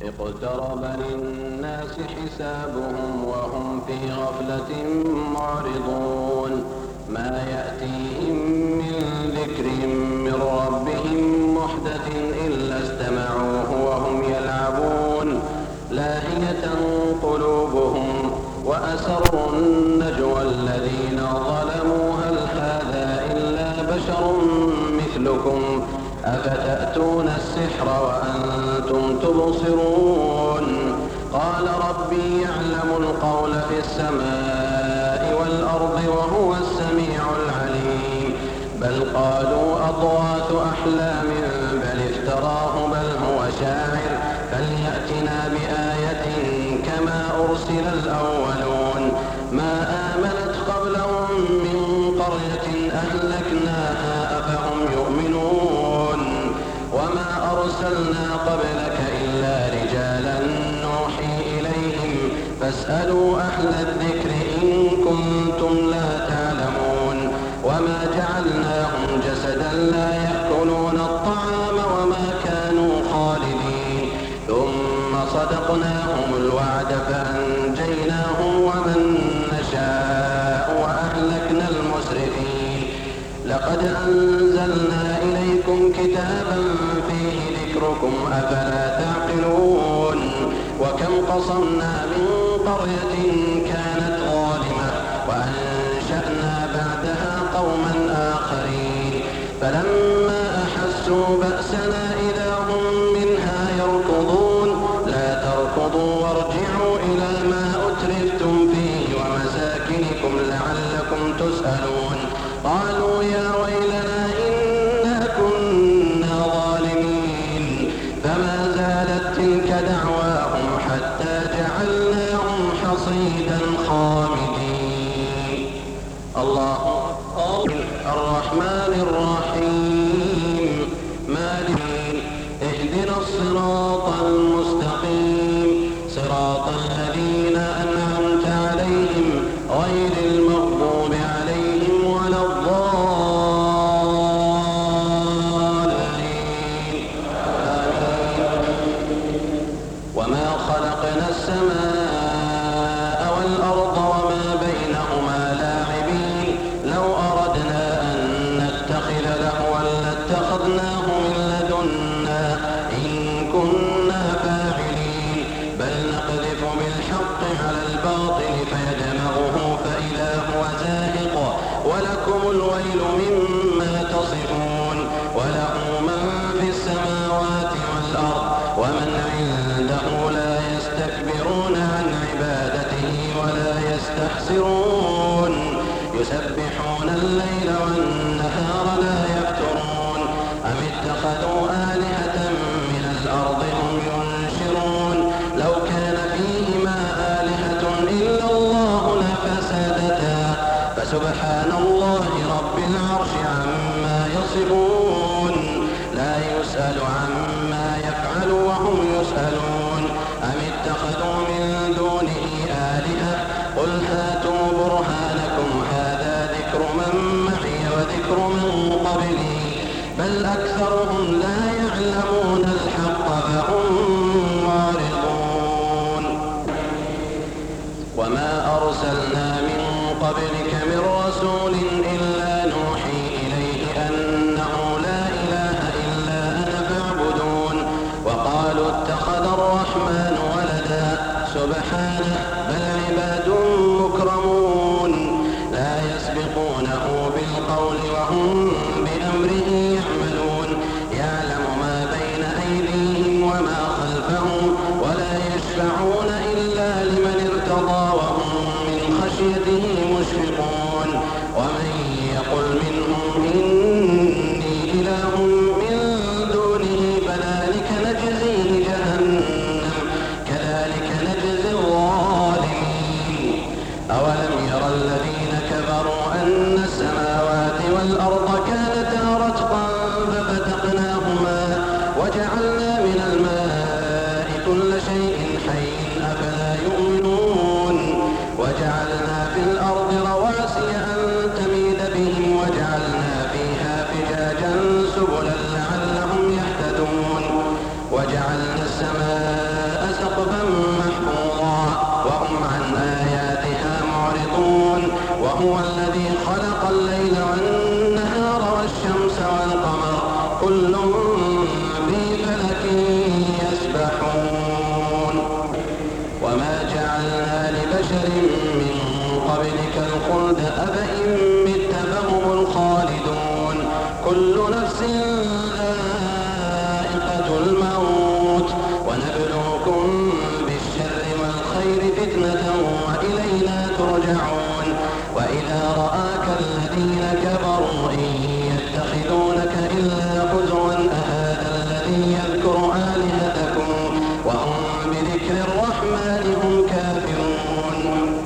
اقترب للناس حسابهم وهم في غفلة معرضون ما يأتيهم من ذكر من ربهم محدث إلا استمعوه وهم يلعبون لاهية قلوبهم وأسروا النجوى الذين ظلموا هل هذا إلا بشر مثلكم أفتأتون السحر وأنتم تبصرون قال ربي يعلم القول في السماء والأرض وهو السميع العليم بل قالوا أضغاث أحلام بل افتراه بل هو شاعر فليأتنا بآية كما أرسل الأولون ما آمنت قبلهم من قرية أهلكناها أفهم يؤمنون وما أرسلنا قبلك إلا رجالا نوحي إليهم فاسألوا أهل الذكر إن كنتم لا تعلمون وما جعلناهم جسدا لا يأكلون الطعام وما كانوا خالدين ثم صدقناهم الوعد فأنجيناهم ومن نشاء وأهلكنا المسرفين لقد أنزلنا إليكم كتابا فيه ذكركم أفلا تعقلون وكم قصمنا من قرية كانت ظالمة وأنشأنا بعدها قوما آخرين فلما أحسوا بأسنا إذا هم منها يركضون لا تركضوا وارجعوا إلى ما أترفتم فيه ومساكنكم لعلكم تسألون قالوا يا ويلنا إنا كنا ظالمين فما زالت تلك دعواهم حتى جعلناهم حصيدا خامدين الله الرحمن الرحيم مالك اهدنا الصراط المستقيم صراط الذين أنعمت عليهم غير المغضوب عليهم ولا الضالين آمين وما خلقنا السماء والأرض وما بينهما لاعبين لو أردنا أن نتخذ لهوا لاتخذناه من لدنا إن كنا فاعلين بل نقذف بالحق على الباطل فيدمغه فإذا هو زاهق ولكم الويل مما تصفون وله من في السماوات والأرض ومن عنده لا يستكبرون عن عبادته ولا يستحسرون يسبحون الليل والنهار لا يفترون أم اتخذوا آلهة من الأرض هم ينشرون لو كان فيهما آلهة إلا الله لفسدتا فسبحان الله رب العرش عما يصفون لا يسأل عما يفعل وهم يسألون أم اتخذوا من دونه آلهة قل هاتوا برهانكم هذا ذكر من معي وذكر من قبلي بل أكثرهم لا يعلمون الحق فهم معرضون وما أرسلنا من قبلك من رسول إلا نوحي إليه أنه لا إله إلا أنا فاعبدون وقالوا اتخذ الرحمن ولدا سبحانه بل عباد مكرمون لا يسبقونه بالقول وهم بأمره يعملون يعلم ما بين أيديهم وما خلفهم ولا يشفعون إلا لمن ارتضى وهم من خشيته مشفقون ومن الذي خلق الليل والنهار والشمس والقمر كل في فلك يسبحون وما جعلنا لبشر من قبلك الخلد أفإن مت فهم الخالدون كل نفس ذائقة الموت ونبلوكم بالشر والخير فتنة وإلينا ترجعون وإذا رآك الذين كفروا إن يتخذونك إلا هزوا أهذا الذي يذكر آلهتكم وهم بذكر الرحمن هم كافرون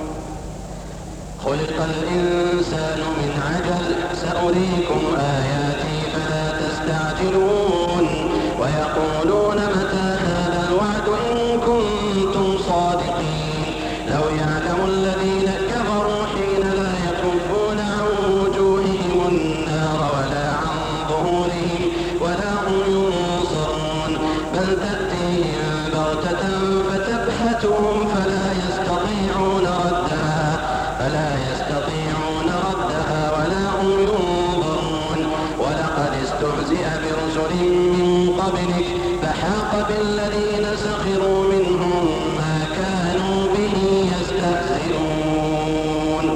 خلق الإنسان من عجل سأريكم آياتي فلا تستعجلون ويقولون متى هذا الوعد إن كنتم صادقين لو يعلم الذين كفروا حين لا يكفون عن وجوههم النار ولا عن ظهورهم ولا هم ينصرون بل تأتيهم بغتة فتبحتهم فلا يستطيعون ردها ولا هم ينظرون ولقد استهزئ برسل من قبلك فحاق بالذين سخروا منهم ما كانوا به يستهزئون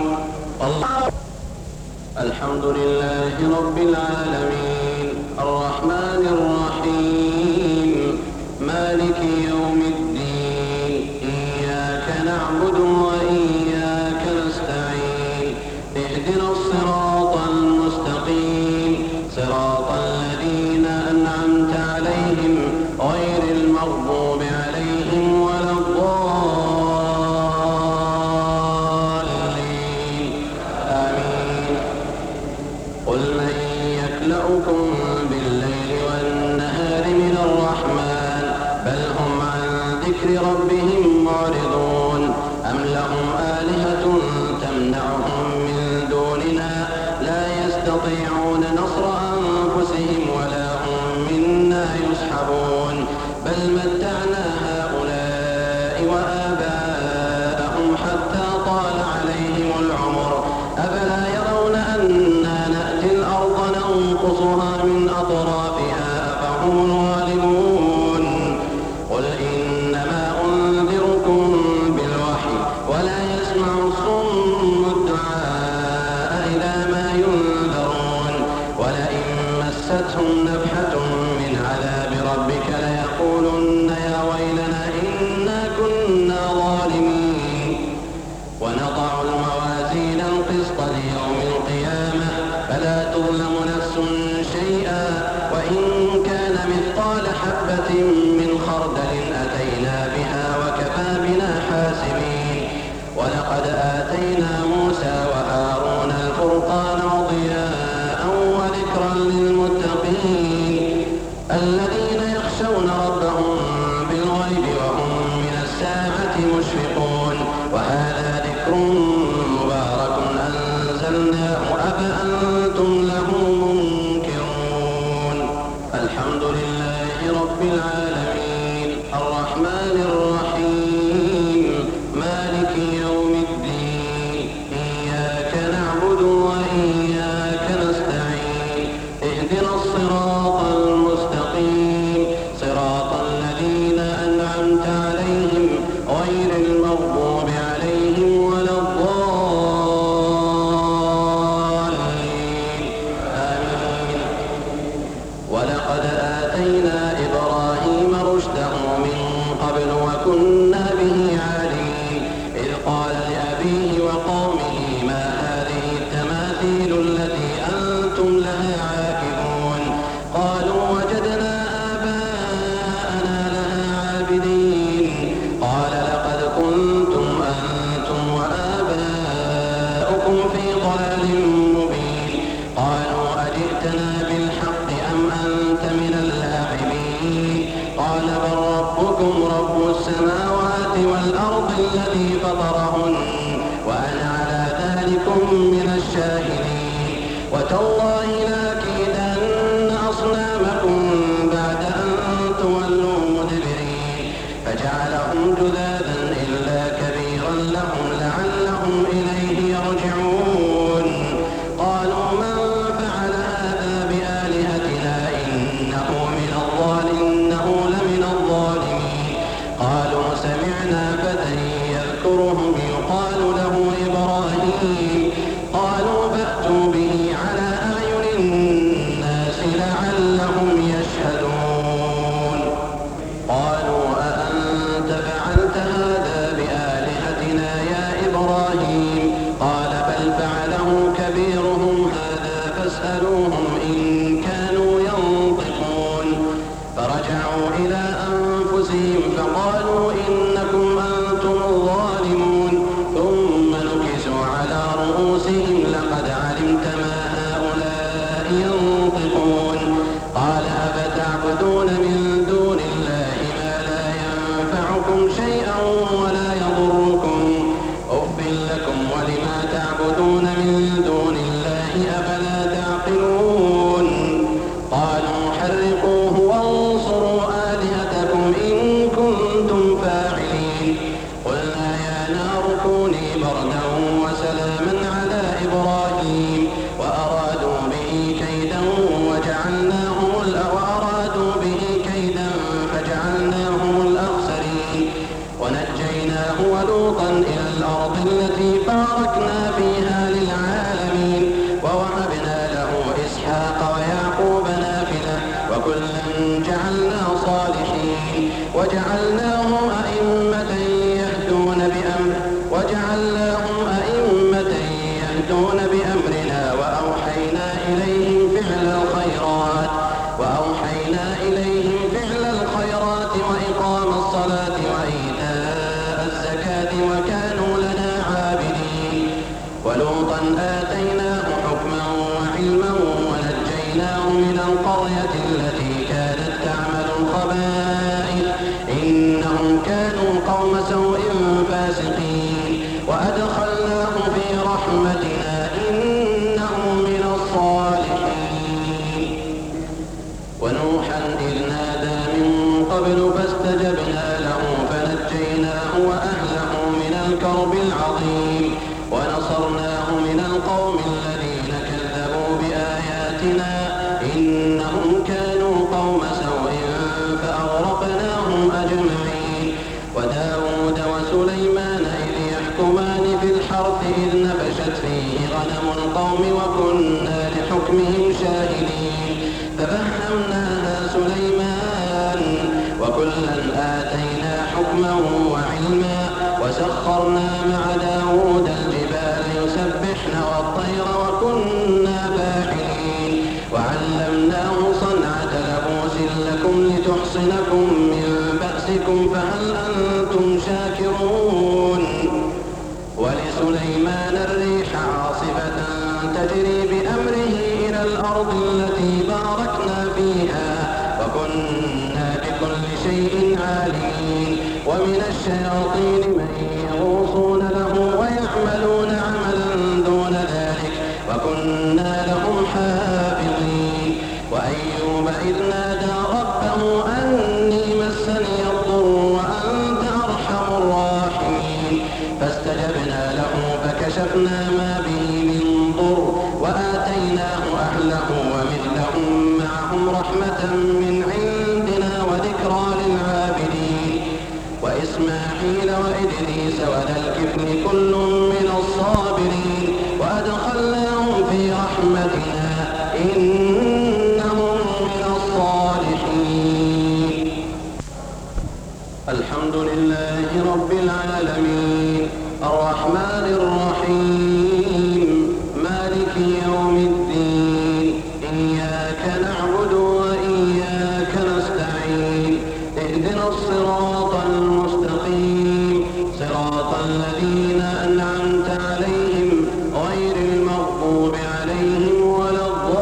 الحمد لله رب العالمين الرحمن الرحيم مالك يوم الدين إياك نعبد وإياك نستعين اهدنا الصراط المستقيم صراط الذين أنعمت عليهم غير المغضوب عليهم ولا الضالين آمين قل من يكلؤكم بالليل والنهار من الرحمن بل هم عن ذكر ربهم معرضون أم لهم آلهة تمنعهم من دوننا لا يستطيعون نصر أنفسهم ولا هم منا يسحبون بل متعنا هؤلاء وآباءهم حتى طال عليهم العمر أفلا يرون أنا نأتي الأرض ننقصها من أطرافها فهم الظالمون قل إنما أنذركم بالوحي ولا يسمع الصم الدعاء إذا ما ينذرون ولئن مستهم نفحة من عذاب ربك ليقولن يا ويلنا إنا كنا ظالمين ونضع الموازين القسط ليوم القيامة فلا تظلم نفس شيئا وإن كان مثقال حبة من خردل أتينا بها وكفى بنا حاسبين ولقد آتينا موسى وهارون الفرقان وضياء وذكرا للمتقين الذين يخشون ربهم بالغيب وهم من الساعة مشفقون وهذا ذكر مبارك أنزلناه أفأنتم له منكرون الحمد لله رب العالمين الرحمن الرحيم مالك يوم الدين إياك نعبد وإياك نستعين اهدنا الصراط المستقيم صراط الذين أنعمت عليهم غير المغضوب عليهم ولا الضالين آمين ولقد آتينا إبراهيم رشده من قبل وكنا به عالمين إذ قال لأبيه وقومه ما هذه التماثيل التي أنتم لها عاكفون قالوا وجدنا آباءنا لها عابدين قال لقد كنتم أنتم وآباؤكم في ضلال مبين قالوا أجئتنا بالحق أم أنت من اللاعبين قال بل ربكم رب السماوات والأرض الذي فطرهن وأنا على ذلكم من الشاهدين وتالله لأكيدن أصنامكم بعد أن تولوا مدبرين فجعلهم جذاذا إلا كبيرا لهم لعلهم إليه يرجعون ينطقون قال أفتعبدون من دون الله ما لا ينفعكم شيئا ولا يضركم أف لكم ولما تعبدون من دون الله أفلا تعقلون قالوا حرقوه وانصروا آلهتكم إن كنتم فاعلين قلنا يا نار كوني بردا وسلاما على إبراهيم وأرادوا به كيدا فجعلناهم الأخسرين ونجيناه ولوطا إلى الأرض التي باركنا فيها للعالمين ووهبنا له إسحاق ويعقوب نافلة وكلا جعلنا صالحين وجعلناهم أئمة يهدون بأمرنا وأوحينا إليهم فعل الخيرات وإقام الصلاة وإيتاء الزكاة وكانوا لنا عابدين ولوطا آتيناه حكما وعلما ونجيناه من القرية التي كانت تعمل الخبائث إنهم كانوا قوم سوء فاسقين وأدخلناه في رحمتنا إنه من الصالحين ونوحا إذ نادى من قبل فاستجبنا له فنجيناه وأهله من الكرب العظيم ونصرناه من القوم الذين كذبوا بآياتنا إنهم كانوا قوم سوء فأغرقناهم أجمعين وداود وسليمان إذ يحكمان في الحرث إذ نفشت فيه غنم القوم وكنا لحكمهم شاهدين ففهمناها سليمان وكلا آتينا حكما وعلما وسخرنا مع داود الجبال يسبحن والطير وكنا فاعلين وعلمناه صنعة لبوس لكم لتحصنكم من بأسكم فهل أنتم شاكرون ولسليمان الريح عاصفة تجري بأمره إلى الأرض التي باركنا فيها وكنا بكل شيء عالمين ومن الشياطين من يغوصون له ويعملون عملا دون ذلك وكنا لهم حافظين وأيوب إذ نادى ربه أني مسني الضر وأنت أرحم الراحمين فاستجبنا له فكشفنا ما به من ضر وآتيناه أهله ومثلهم معهم رحمة من عندنا وذكرى للعابدين وإسماعيل وإدريس وذا الكفل كل من الصابرين وأدخلناهم في رحمتنا إنهم من الصالحين الحمد لله رب العالمين الرحمن الرحيم مالك يوم الدين إياك نعبد وإياك نستعين اهدنا الصراط المستقيم صراط الذين أنعمت عليهم غير المغضوب عليهم ولا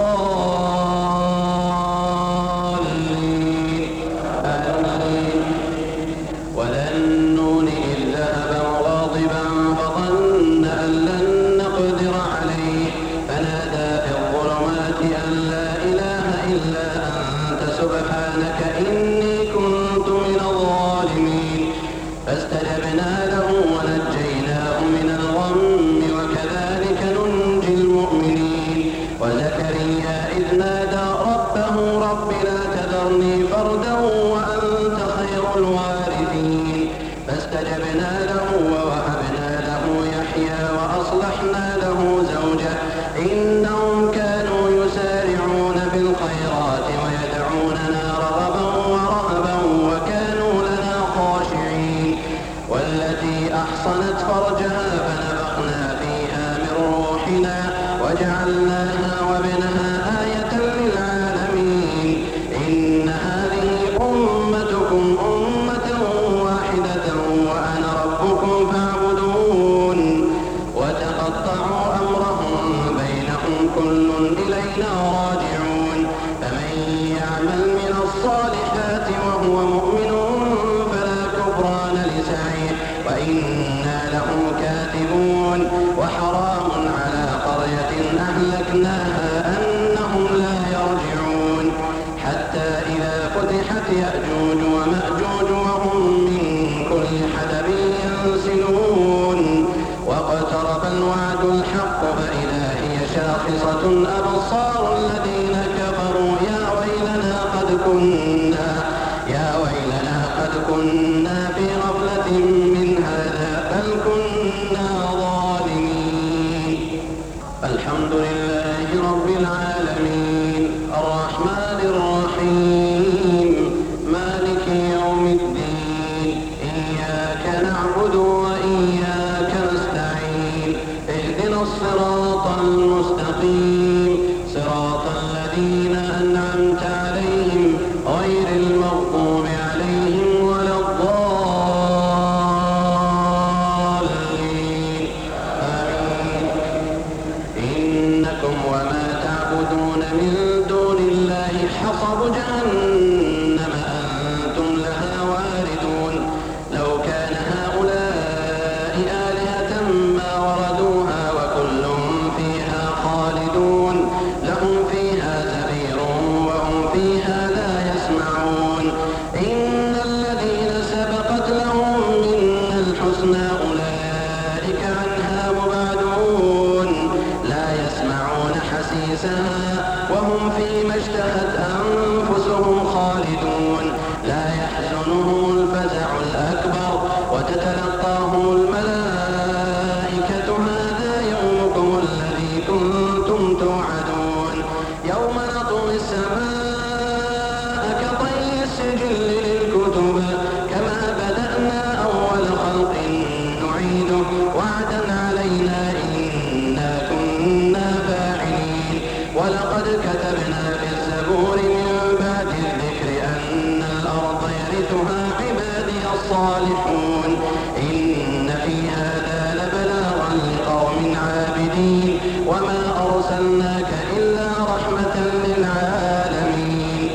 الضالين آمين ولا النون إذ ذهب مغاضبا فظن أن لن نقدر عليه فنادى في الظلمات أن لا إله إلا أنت سبحانك إني كنت من الظالمين فاستجبنا له ونجيناه من الغم وكذلك ننجي المؤمنين وزكريا إذ نادى ربه رب لا تذرني فردا وأنت خير الوارثين فاستجبنا له ووهبنا له يحيى وأصلحنا له زوجه إنهم كانوا يسارعون في الخيرات ويدعوننا رغبا ورهبا وكانوا لنا خاشعين والتي أحصنت فرجها فنفخنا فيها من روحنا وجعلناها وابنها آية للعالمين إن هذه أمتكم أمة واحدة وأنا ربكم فاعبدون وتقطعوا أمرهم بينهم كل إلينا راجعون ومؤمن فلا كفران لسعيه وإنا له كاتبون وحرام على قرية أهلكناها أنهم لا يرجعون حتى إذا فتحت يأجوج ومأجوج وهم من كل حدب ينسلون واقترب الوعد الحق فإذا هي شاخصة أبصار الذين كفروا يا ويلنا قد كنا في غفلة من هذا بل كنا ظالمين. الحمد لله رب العالمين الرحمن الرحيم مالك يوم الدين إياك نعبد وإياك نستعين اهدنا الصراط المستقيم صراط الذين أنعمت عليهم غير المغضوب عليهم ولا الضالين آمين. إنكم وما تعبدون من دون الله حصب جهنم أنتم لها واردون لو كان هؤلاء آلهة ما وردوها وكل فيها خالدون لهم فيها زفير وهم فيها لا يسمعون إن الذين سبقت لهم منا الحسنى أولئك عنها مبعدون لا يسمعون حسيسها وهم فيما اشتهت أنفسهم خالدون لا يحزنهم الفزع الأكبر وتتلقاهم الملائكة هذا يومكم الذي كنتم توعدون يوم نطوي السماء كطي السجل للكتب كما بدأنا أول خلق نعيده وعدا علينا إنا كنا فاعلين ولقد كتبنا في الزبور من بعد الذكر أن الأرض يرثها عبادي الصالحون إن في هذا لبلاغا لقوم عابدين وما أرسلناك إلا رحمة للعالمين.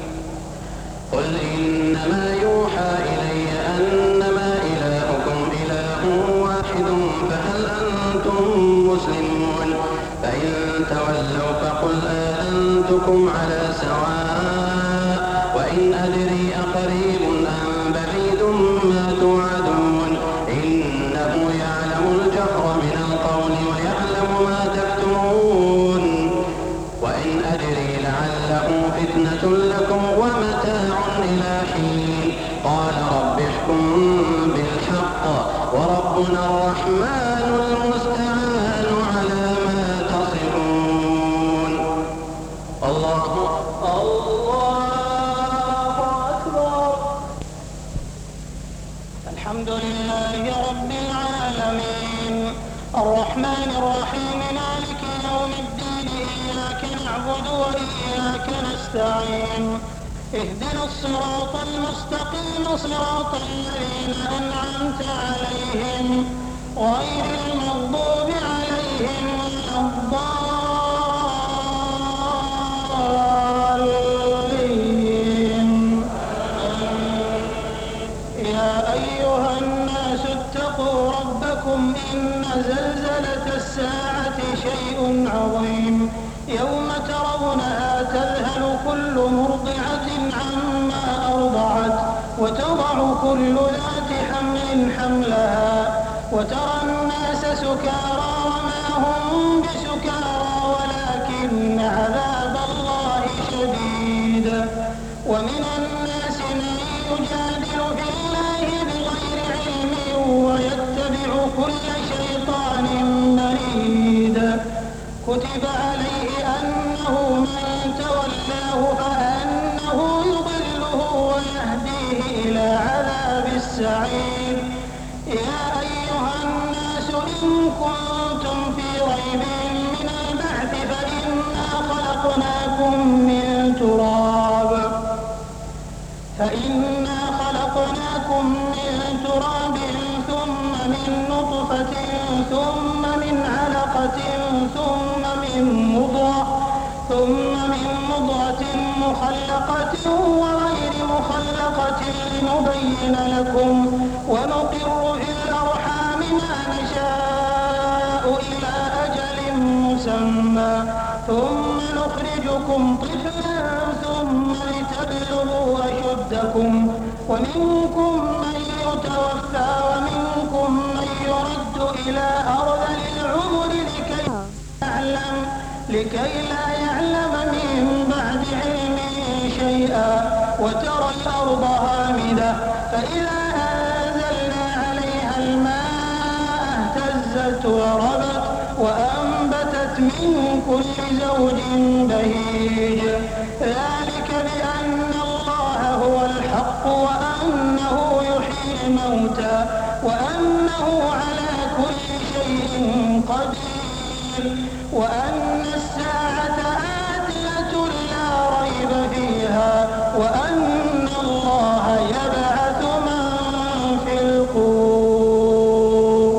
قل إنما يوحى إلي أنما إلهكم إله واحد فهل أنتم مسلمون فإن تولوا فقل آذنتكم على سواء وإن أدري أقريب أم بعيد ما توعدون إنه يعلم الجهر من القول ويعلم ما تكتمون وإن أدري لعله فتنة لكم ومتاع إلى حين قال رب احكم بالحق وربنا الرحمن المستعان على ما تصفون. الله أكبر. الحمد لله رب العالمين الرحمن الرحيم مالك يوم الدين إياك نعبد وإياك نستعين اهدنا الصراط المستقيم صراط الذين أنعمت عليهم غير المغضوب عليهم ولا الضالين. يا أيها الناس اتقوا ربكم إن زلزلة الساعة شيء عظيم يوم ترونها تذهل كل مرضعة عما أرضعت وتضع كل ذات حمل حملها وترى الناس سكارى وما هم بسكارى ولكن عذاب الله شديد. ومن الناس من يجادل في الله بغير علم ويتبع كل شيطان مريد كتب عليه أنه من تولاه فأنه يضله ويهديه إلى عذاب السعير. يا أيها الناس إن كنتم في ريب من البعث فإنا خلقناكم من تراب ثم من نطفة ثم من علقة ثم من مضغة مخلقة وغير مخلقة نبين لكم ونقر في الأرحام ما نشاء إلى أجل مسمى ثم نخرجكم طفلا ثم لتبلغوا أشدكم ومنكم من يتوفى ومنكم من يرد إلى أرذل العمر لكي لا يعلم من بعد علم شيئا وترى الأرض هامدة فإذا أنزلنا عليها الماء اهتزت وربت وأنبتت من كل زوج بهيج ذلك بأن الله هو الحق وأنه يحيي الموتى وأنه على كل شيء قدير وأن الساعة آتية لا ريب فيها وأن الله يبعث من في القبور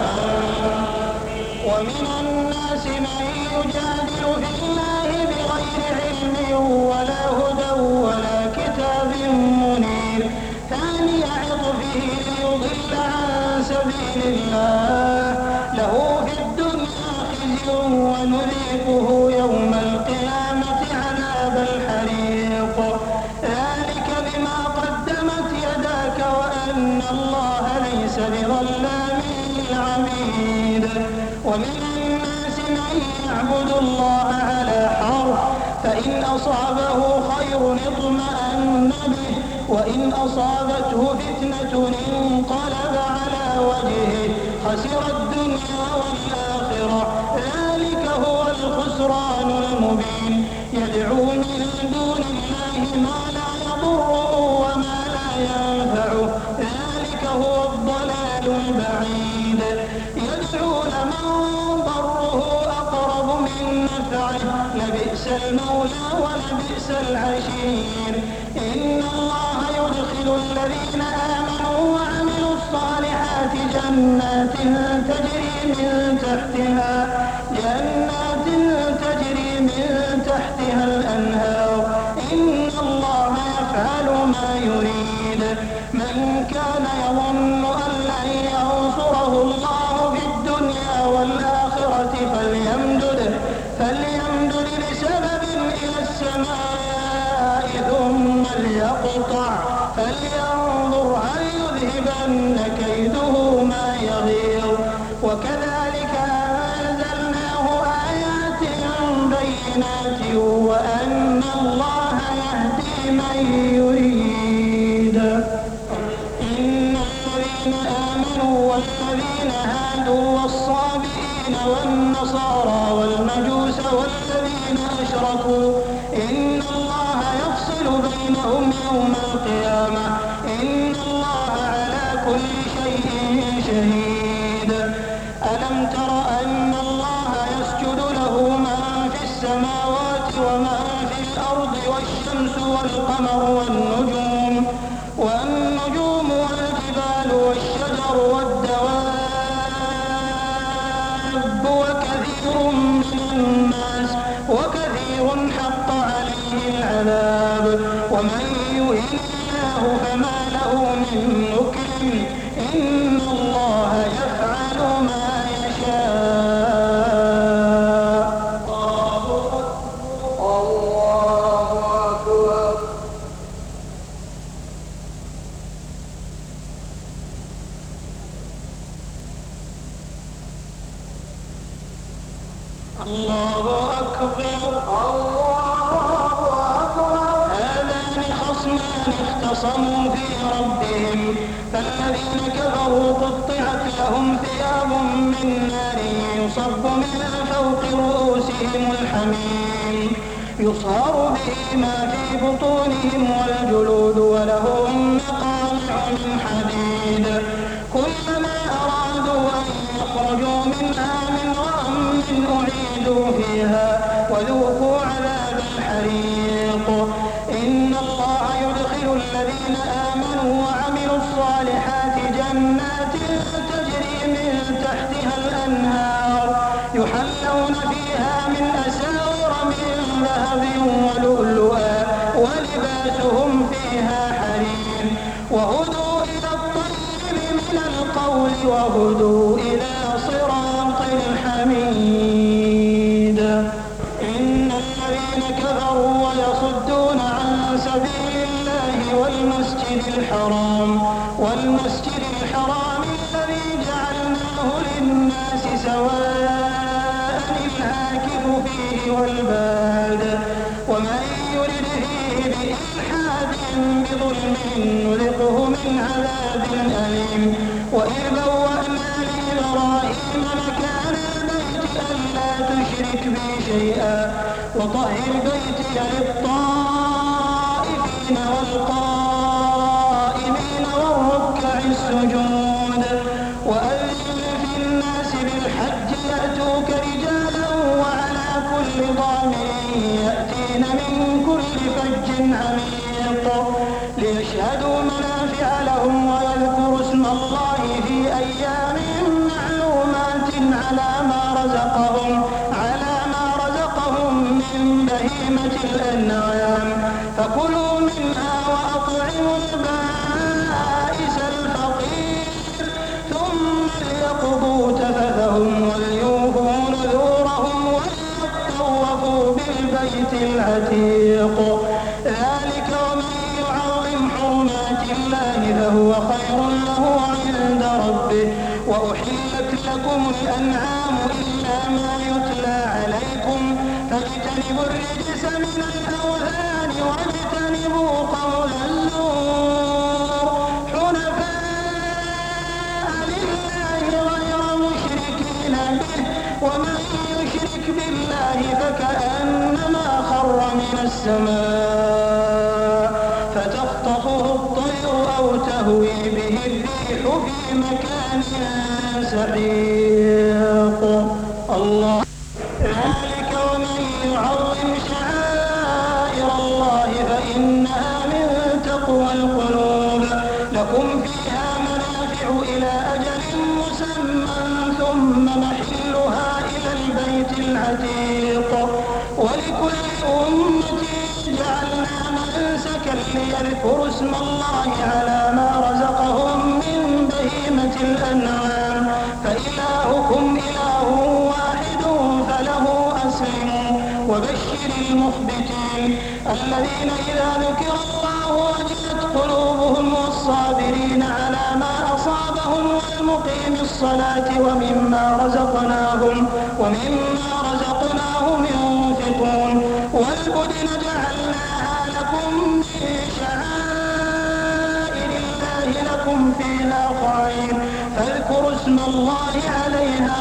ومن الناس من يجادل في الله بغير علم ولا هدى ولا كتاب منير ثاني عطفه ليضل عن سبيل الله له في الدنيا خزي ونذيقه يوم القيامة عذاب الحريق ذلك بما قدمت يداك وأن الله ليس بظلام للعبيد ومن الناس من يعبد الله على حرف فإن أصابه خير اطمأن به وإن أصابته فتنة انقلب على وجهه خسر الدنيا والآخرة ذلك هو الخسران المبين يدعو من دون الله ما لا يضره وما لا ينفعه ذلك هو الضلال البعيد يدعو لمن ضره أقرب من نفعه لبئس المولى ولبئس العشير إن الله يدخل الذين آمنوا وعملوا الصالحات جنات تجري من تحتها الأنهار إن الله يفعل ما يريد من كان يظن أن لن ينصره الله في الدنيا والآخرة فليمدد بسبب إلى السماء ثم ليقطع فلينظر هل يذهبن كيده ما يغيظ وكذلك أنزلناه آيات بينات وأن الله يهدي من يريد إن الذين آمنوا والذين هادوا والصابئين والنصارى والمجوس والذين أشركوا إن الله يفصل بينهم يوم القيامة إن الله على كل شيء شهيد ألم تر أن الله يسجد له من في السماوات ومن في الأرض والشمس والقمر والنجوم والجبال والشجر والدواب وكثير حق عليه العذاب ومن يهن الله فما له من مكرم إن الله يفعل ما يشاء الله أكبر هذان خصمان اختصموا في ربهم فالذين كفروا قطعت لهم ثياب من نار يصب من فوق رؤوسهم الحميم يصهر به ما في بطونهم والجلود ولهم مقامع من حديد كلما أرادوا أن يخرجوا منها من غم أعيدوا فيها وذوقوا عذاب الحريق إن الله يدخل الذين آمنوا وعملوا الصالحات جنات تجري من تحتها الأنهار يحلون فيها من أساور من ذهب ولؤلؤا ولباسهم فيها حرير وهدوا وهدوا إلى صراط الحميد. إن الذين كفروا ويصدون عن سبيل الله والمسجد الحرام الذي جعلناه للناس سواء العاكف فيه والباد ومن يرد فيه بإلحاد بظلم نذقه من عذاب أليم. وإذ بوأنا لإبراهيم مكان البيت ألا تشرك بي شيئا وطهر بيتي للطائفين والقائمين والركع السجود. وأذن في الناس بالحج يأتوك رجالا وعلى كل ضامر يأتين من كل فج عميق ليشهدوا منافع لهم ويذكروا اسم الله في أيام معلومات على ما رزقهم من بهيمة الأنعام. فكلوا منها وأطعموا البائس الفقير ثم ليقضوا تفثهم وليوفوا نذورهم وليطوفوا بالبيت العتيق. ذلك ومن يعظم حرمات الله فهو خير له عند ربه. وأحلت لكم الأنعام إلا ما يتلى عليكم فاجتنبوا الرجس من الأوثان واجتنبوا قول الزور حنفاء لله غير مشركين به ومن يشرك بالله فكأنما خر من السماء فتخطفه الطير أو تهوي به الريح في مكان سحيق. الله. ذلك ومن يعظم شعائر الله فإنها من تقوى القلوب. لكم فيها منافع إلى أجل مسمى ثم محلها إلى البيت العتيق. ولكل أمة جعلنا منسكا ليذكروا اسم الله على ما رزقهم من بهيمة الأنعام فإلهكم إله واحد فله أسلموا. وبشر المخبتين الذين إذا ذكر الله وجلت قلوبهم والصابرين على ما أصابهم والمقيم الصلاة ومما رزقناهم ينفقون. والبدن جعلناها لكم من شعائر الله لكم فيها خير فاذكروا اسم الله عليها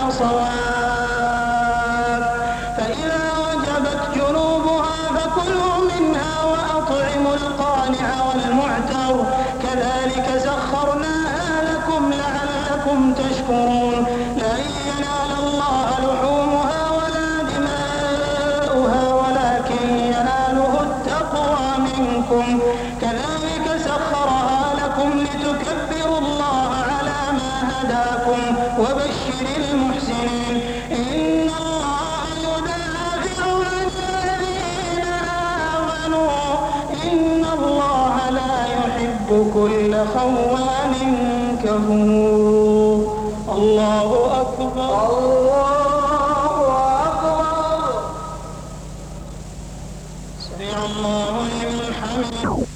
صواف. فإذا وجبت جنوبها فكلوا منها وأطعموا القانع والمعتر كذلك سخرناها لكم لعلكم تشكرون. لن ينال الله لحومها ولا دماؤها ولكن يناله التقوى منكم. كذلك سخرها لكم لتكبروا الله على ما هداكم. وبشر المحسنين. إن الله يدافع عن الذين آمنوا إن الله لا يحب كل خوان كفور. الله أكبر. سمع الله لمن حمده.